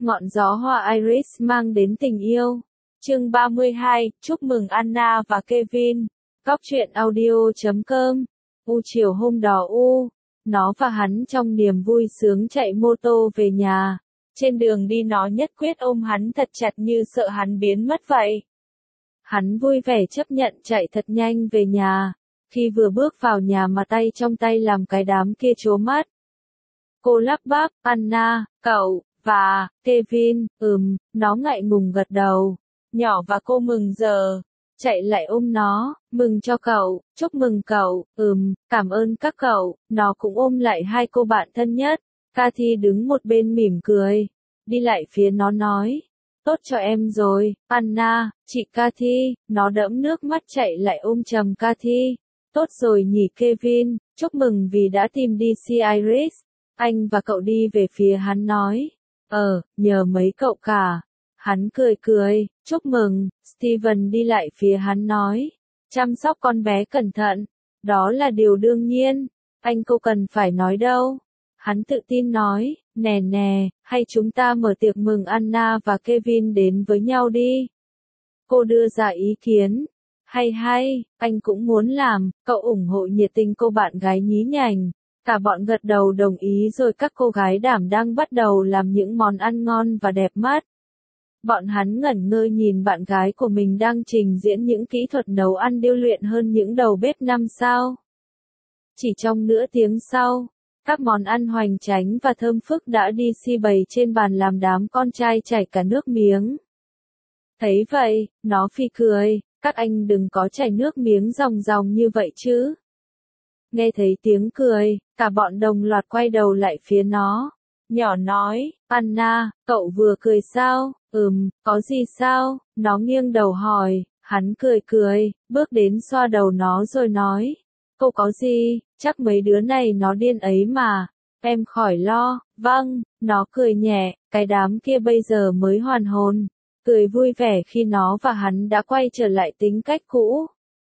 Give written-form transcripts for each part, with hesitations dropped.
ngọn gió hoa Iris mang đến tình yêu. Chương 32, chúc mừng Anna và Kevin. Góc truyện audio.com. Chiều hôm đó nó và hắn trong niềm vui sướng chạy mô tô về nhà. Trên đường đi nó nhất quyết ôm hắn thật chặt như sợ hắn biến mất vậy. Hắn vui vẻ chấp nhận chạy thật nhanh về nhà. Khi vừa bước vào nhà mà tay trong tay làm cái đám kia trố mắt. Cô lắp bắp, Anna, cậu, và, Kevin, nó ngại ngùng gật đầu. Nhỏ và cô mừng giờ. Chạy lại ôm nó, mừng cho cậu, chúc mừng cậu, cảm ơn các cậu, nó cũng ôm lại hai cô bạn thân nhất. Cathy đứng một bên mỉm cười, đi lại phía nó nói, tốt cho em rồi, Anna, chị Cathy, nó đẫm nước mắt chạy lại ôm chầm Cathy. Tốt rồi nhỉ Kevin, chúc mừng vì đã tìm DC Iris. Anh và cậu đi về phía hắn nói, nhờ mấy cậu cả. Hắn cười cười, chúc mừng, Steven đi lại phía hắn nói, chăm sóc con bé cẩn thận, đó là điều đương nhiên, anh cô cần phải nói đâu. Hắn tự tin nói, nè, hay chúng ta mở tiệc mừng Anna và Kevin đến với nhau đi. Cô đưa ra ý kiến, hay, anh cũng muốn làm, cậu ủng hộ nhiệt tình cô bạn gái nhí nhảnh. Cả bọn gật đầu đồng ý rồi các cô gái đảm đang bắt đầu làm những món ăn ngon và đẹp mắt. Bọn hắn ngẩn ngơ nhìn bạn gái của mình đang trình diễn những kỹ thuật nấu ăn điêu luyện hơn những đầu bếp 5 sao. Chỉ trong nửa tiếng sau, các món ăn hoành tráng và thơm phức đã đi bày trên bàn làm đám con trai chảy cả nước miếng. Thấy vậy, nó phì cười, các anh đừng có chảy nước miếng ròng như vậy chứ. Nghe thấy tiếng cười, cả bọn đồng loạt quay đầu lại phía nó. Nhỏ nói, Anna, cậu vừa cười sao? Có gì sao? Nó nghiêng đầu hỏi, hắn cười, bước đến xoa đầu nó rồi nói, cô có gì, chắc mấy đứa này nó điên ấy mà, em khỏi lo, vâng, nó cười nhẹ, cái đám kia bây giờ mới hoàn hồn, cười vui vẻ khi nó và hắn đã quay trở lại tính cách cũ.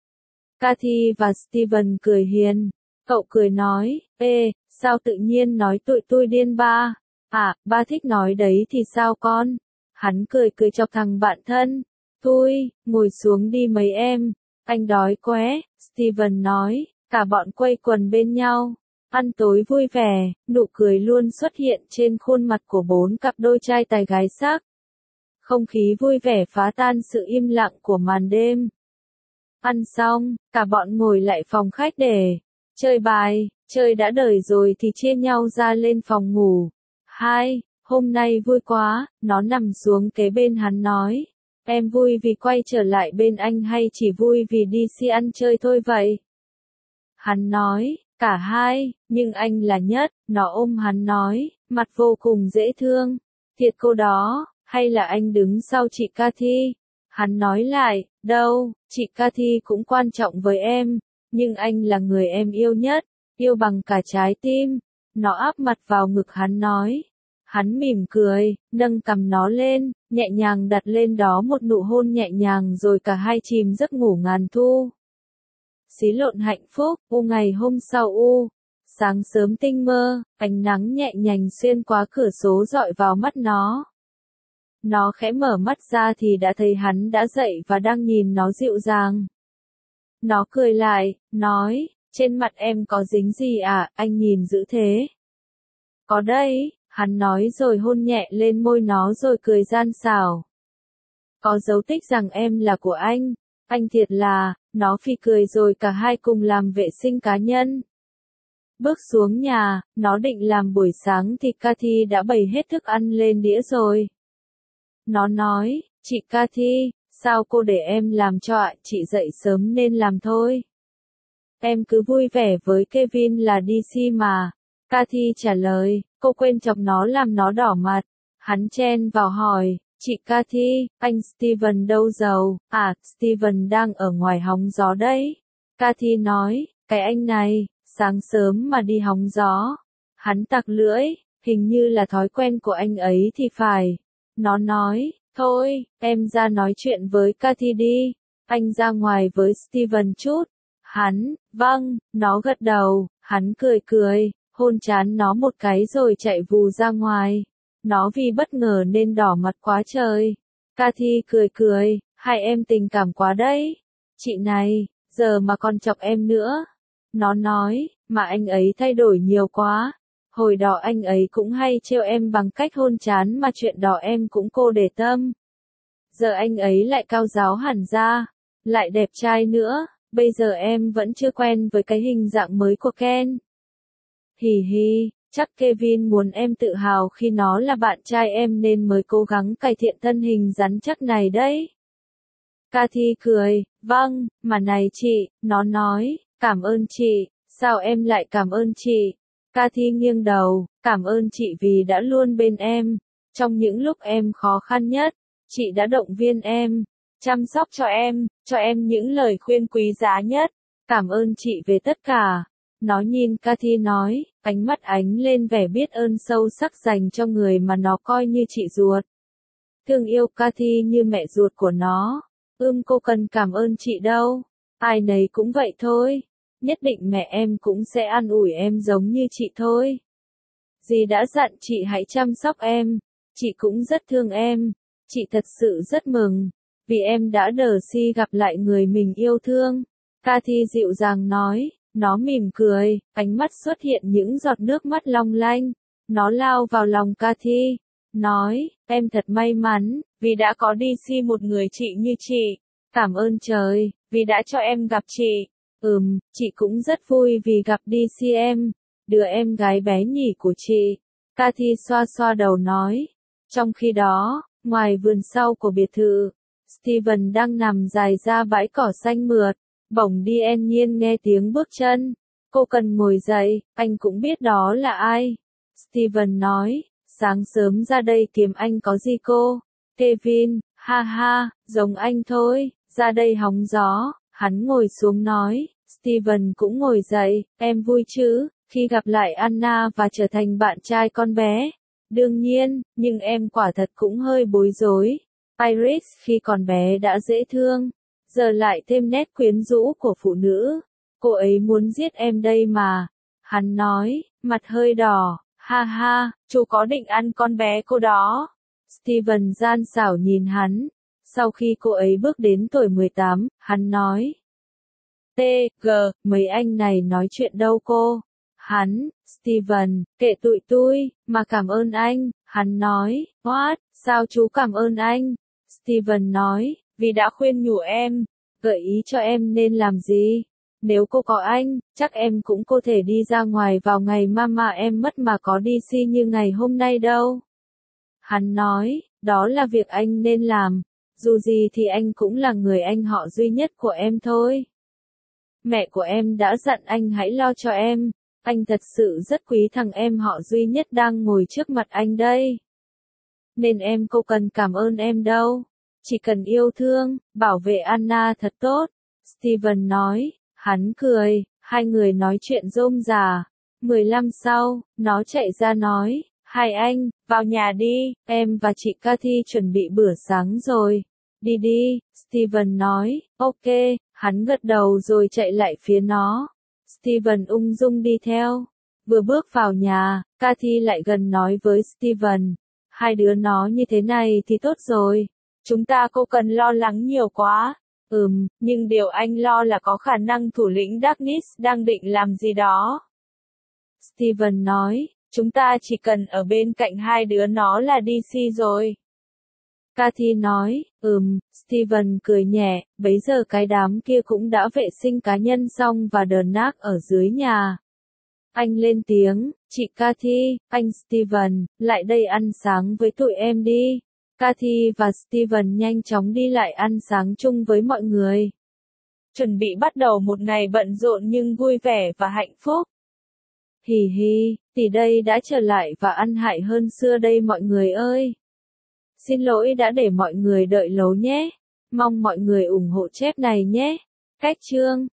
Cathy và Steven cười hiền, cậu cười nói, sao tự nhiên nói tụi tôi điên ba? Ba thích nói đấy thì sao con? Hắn cười chọc thằng bạn thân. Thôi, ngồi xuống đi mấy em. Anh đói quá, Steven nói. Cả bọn quây quần bên nhau. Ăn tối vui vẻ, nụ cười luôn xuất hiện trên khuôn mặt của bốn cặp đôi trai tài gái sắc. Không khí vui vẻ phá tan sự im lặng của màn đêm. Ăn xong, cả bọn ngồi lại phòng khách để chơi bài. Chơi đã đời rồi thì chia nhau ra lên phòng ngủ. Hôm nay vui quá, nó nằm xuống kế bên hắn nói. Em vui vì quay trở lại bên anh hay chỉ vui vì đi ăn chơi thôi vậy? Hắn nói, cả hai, nhưng anh là nhất, nó ôm hắn nói, mặt vô cùng dễ thương. Thiệt cô đó, hay là anh đứng sau chị Cathy? Hắn nói lại, đâu, chị Cathy cũng quan trọng với em, nhưng anh là người em yêu nhất, yêu bằng cả trái tim. Nó áp mặt vào ngực hắn nói. Hắn mỉm cười, nâng cằm nó lên, nhẹ nhàng đặt lên đó một nụ hôn nhẹ nhàng rồi cả hai chìm giấc ngủ ngàn thu. Xí lộn hạnh phúc, ngày hôm sau sáng sớm tinh mơ, ánh nắng nhẹ nhàng xuyên qua cửa sổ dọi vào mắt nó. Nó khẽ mở mắt ra thì đã thấy hắn đã dậy và đang nhìn nó dịu dàng. Nó cười lại, nói, trên mặt em có dính gì anh nhìn dữ thế. Có đây. Hắn nói rồi hôn nhẹ lên môi nó rồi cười gian xảo. Có dấu tích rằng em là của anh thiệt là, nó phì cười rồi cả hai cùng làm vệ sinh cá nhân. Bước xuống nhà, nó định làm buổi sáng thì Cathy đã bày hết thức ăn lên đĩa rồi. Nó nói, chị Cathy, sao cô để em làm cho ạ, chị dậy sớm nên làm thôi. Em cứ vui vẻ với Kevin là DC mà. Cathy trả lời, cô quên chọc nó làm nó đỏ mặt. Hắn chen vào hỏi, chị Cathy, anh Steven đâu rồi? Steven đang ở ngoài hóng gió đấy. Cathy nói, cái anh này, sáng sớm mà đi hóng gió. Hắn tặc lưỡi, hình như là thói quen của anh ấy thì phải. Nó nói, thôi, em ra nói chuyện với Cathy đi. Anh ra ngoài với Steven chút. Hắn, vâng, nó gật đầu, hắn cười, hôn trán nó một cái rồi chạy vù ra ngoài. Nó vì bất ngờ nên đỏ mặt quá trời. Cathy cười cười, hai em tình cảm quá đấy. Chị này, giờ mà còn chọc em nữa. Nó nói, mà anh ấy thay đổi nhiều quá. Hồi đó anh ấy cũng hay trêu em bằng cách hôn trán mà chuyện đó em cũng cô để tâm. Giờ anh ấy lại cao giáo hẳn ra, lại đẹp trai nữa, bây giờ em vẫn chưa quen với cái hình dạng mới của Ken. Hì hì, chắc Kevin muốn em tự hào khi nó là bạn trai em nên mới cố gắng cải thiện thân hình rắn chắc này đấy. Cathy cười, vâng, mà này chị, nó nói, cảm ơn chị, sao em lại cảm ơn chị? Cathy nghiêng đầu, cảm ơn chị vì đã luôn bên em, trong những lúc em khó khăn nhất, chị đã động viên em, chăm sóc cho em những lời khuyên quý giá nhất, cảm ơn chị về tất cả. Nó nhìn Cathy nói, ánh mắt ánh lên vẻ biết ơn sâu sắc dành cho người mà nó coi như chị ruột. Thương yêu Cathy như mẹ ruột của nó. Cô cần cảm ơn chị đâu. Ai nấy cũng vậy thôi. Nhất định mẹ em cũng sẽ an ủi em giống như chị thôi. Dì đã dặn chị hãy chăm sóc em. Chị cũng rất thương em. Chị thật sự rất mừng. Vì em đã đờ si gặp lại người mình yêu thương. Cathy dịu dàng nói. Nó mỉm cười. Ánh mắt xuất hiện những giọt nước mắt long lanh. Nó lao vào lòng Cathy. Nói, em thật may mắn, vì đã có DC một người chị như chị. Cảm ơn trời, vì đã cho em gặp chị. Chị cũng rất vui vì gặp DC em, đứa em gái bé nhỉ của chị. Cathy xoa xoa đầu nói. Trong khi đó, ngoài vườn sau của biệt thự, Steven đang nằm dài ra bãi cỏ xanh mượt. Bỗng đien nhiên nghe tiếng bước chân. Cô cần ngồi dậy, anh cũng biết đó là ai. Steven nói. Sáng sớm ra đây kiếm anh có gì cô? Kevin, ha ha, giống anh thôi, ra đây hóng gió. Hắn ngồi xuống nói, Steven cũng ngồi dậy, em vui chứ, khi gặp lại Anna và trở thành bạn trai con bé. Đương nhiên, nhưng em quả thật cũng hơi bối rối. Iris khi còn bé đã dễ thương, giờ lại thêm nét quyến rũ của phụ nữ. Cô ấy muốn giết em đây mà. Hắn nói, mặt hơi đỏ. Ha ha, chú có định ăn con bé cô đó. Steven gian xảo nhìn hắn. Sau khi cô ấy bước đến tuổi 18, hắn nói. T.G. Mấy anh này nói chuyện đâu cô? Hắn, Steven, kệ tụi tui, mà cảm ơn anh. Hắn nói, what, sao chú cảm ơn anh? Steven nói, vì đã khuyên nhủ em, gợi ý cho em nên làm gì. Nếu cô có anh, chắc em cũng có thể đi ra ngoài vào ngày mà em mất mà có DC như ngày hôm nay đâu. Hắn nói, đó là việc anh nên làm. Dù gì thì anh cũng là người anh họ duy nhất của em thôi. Mẹ của em đã dặn anh hãy lo cho em. Anh thật sự rất quý thằng em họ duy nhất đang ngồi trước mặt anh đây. Nên em không cần cảm ơn em đâu. Chỉ cần yêu thương, bảo vệ Anna thật tốt. Steven nói. Hắn cười, hai người nói chuyện rôm rả. 15 sau, nó chạy ra nói, hai anh, vào nhà đi, em và chị Cathy chuẩn bị bữa sáng rồi. Đi đi, Steven nói, ok, hắn gật đầu rồi chạy lại phía nó. Steven ung dung đi theo. Vừa bước vào nhà, Cathy lại gần nói với Steven, hai đứa nó như thế này thì tốt rồi. Chúng ta không cần lo lắng nhiều quá. Nhưng điều anh lo là có khả năng thủ lĩnh Darkness đang định làm gì đó. Steven nói, chúng ta chỉ cần ở bên cạnh hai đứa nó là DC rồi. Cathy nói, Steven cười nhẹ, bấy giờ cái đám kia cũng đã vệ sinh cá nhân xong và đờn nác ở dưới nhà. Anh lên tiếng, chị Cathy, anh Steven, lại đây ăn sáng với tụi em đi. Cathy và Steven nhanh chóng đi lại ăn sáng chung với mọi người. Chuẩn bị bắt đầu một ngày bận rộn nhưng vui vẻ và hạnh phúc. Hì hì, tỷ đây đã trở lại và ăn hại hơn xưa đây mọi người ơi. Xin lỗi đã để mọi người đợi lâu nhé. Mong mọi người ủng hộ chép này nhé. Cách chương